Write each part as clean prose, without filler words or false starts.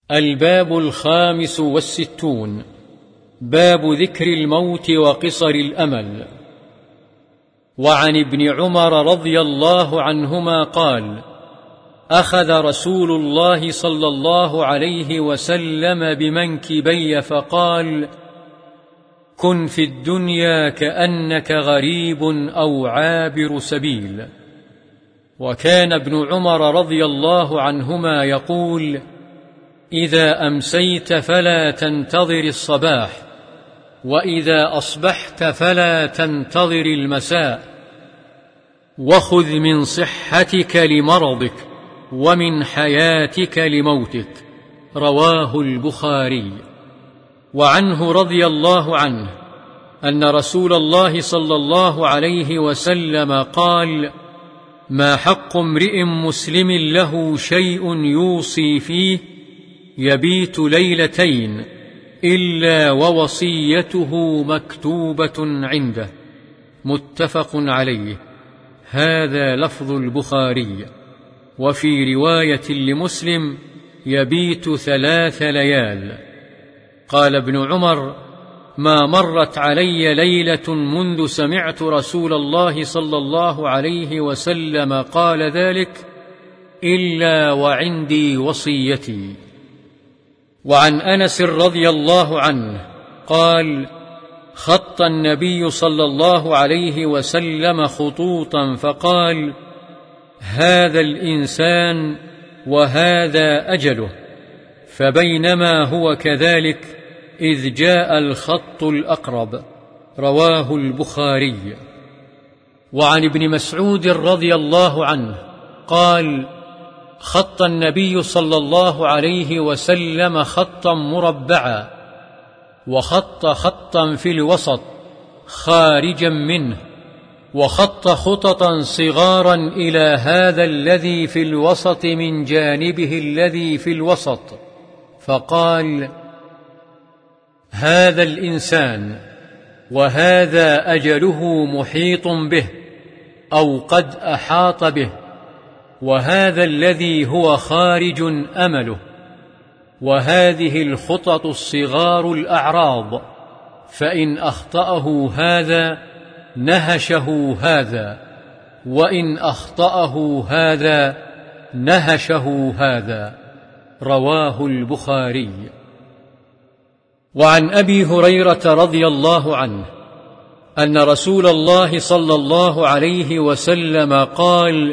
الباب 65. باب ذكر الموت وقصر الأمل. وعن ابن عمر رضي الله عنهما قال: أخذ رسول الله صلى الله عليه وسلم بمنكبي فقال: كن في الدنيا كأنك غريب أو عابر سبيل. وكان ابن عمر رضي الله عنهما يقول: إذا أمسيت فلا تنتظر الصباح، وإذا أصبحت فلا تنتظر المساء، وخذ من صحتك لمرضك ومن حياتك لموتك. رواه البخاري. وعنه رضي الله عنه أن رسول الله صلى الله عليه وسلم قال: ما حق امرئ مسلم له شيء يوصي فيه يبيت ليلتين إلا ووصيته مكتوبة عنده. متفق عليه. هذا لفظ البخاري. وفي رواية لمسلم: يبيت 3 ليال. قال ابن عمر: ما مرت علي ليلة منذ سمعت رسول الله صلى الله عليه وسلم قال ذلك إلا وعندي وصيتي. وعن أنس رضي الله عنه قال: خط النبي صلى الله عليه وسلم خطوطا فقال: هذا الإنسان وهذا أجله. فبينما هو كذلك إذ جاء الخط الأقرب. رواه البخاري. وعن ابن مسعود رضي الله عنه قال: خط النبي صلى الله عليه وسلم خطا مربعا، وخط خطا في الوسط خارجا منه، وخط خططا صغارا إلى هذا الذي في الوسط من جانبه الذي في الوسط، فقال: هذا الإنسان وهذا أجله محيط به أو قد أحاط به، وهذا الذي هو خارج أمله، وهذه الخطط الصغار الأعراض، فإن أخطأه هذا نهشه هذا، وإن أخطأه هذا نهشه هذا. رواه البخاري. وعن أبي هريرة رضي الله عنه أن رسول الله صلى الله عليه وسلم قال: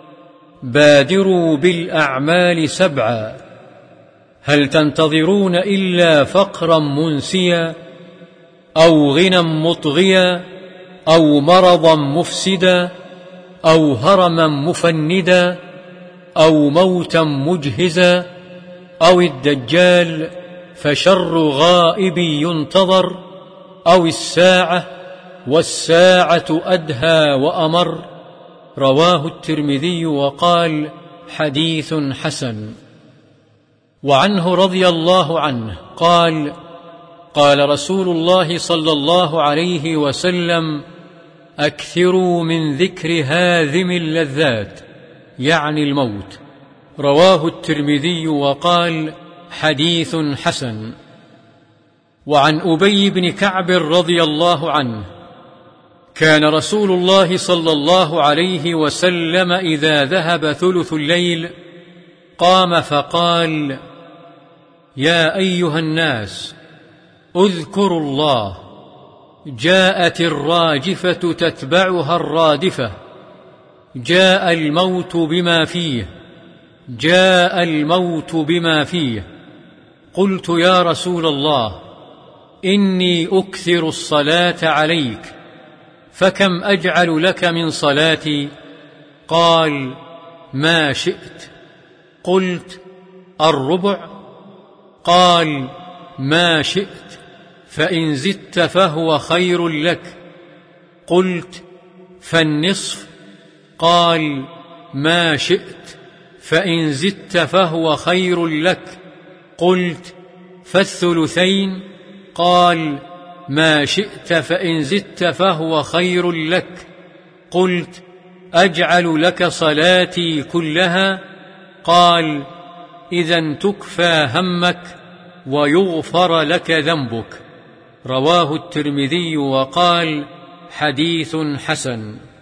بادروا بالأعمال 7، هل تنتظرون إلا فقرا منسيا أو غنى مطغيا أو مرضا مفسدا أو هرما مفندا أو موتا مجهزا أو الدجال فشر غائب ينتظر أو الساعة والساعة أدهى وأمر. رواه الترمذي وقال: حديث حسن. وعنه رضي الله عنه قال: قال رسول الله صلى الله عليه وسلم: أكثروا من ذكر هاذم اللذات، يعني الموت. رواه الترمذي وقال: حديث حسن. وعن أبي بن كعب رضي الله عنه: كان رسول الله صلى الله عليه وسلم إذا ذهب ثلث الليل قام فقال: يا أيها الناس اذكروا الله، جاءت الراجفة تتبعها الرادفة، جاء الموت بما فيه، جاء الموت بما فيه. قلت: يا رسول الله، إني أكثر الصلاة عليك، فكم أجعل لك من صلاتي؟ قال: ما شئت. قلت: الربع؟ قال: ما شئت، فإن زدت فهو خير لك. قلت: فالنصف؟ قال: ما شئت، فإن زدت فهو خير لك. قلت: فالثلثين؟ قال: ما شئت، فإن زدت فهو خير لك. قلت: أجعل لك صلاتي كلها؟ قال: إذن تكفى همك ويغفر لك ذنبك. رواه الترمذي وقال: حديث حسن.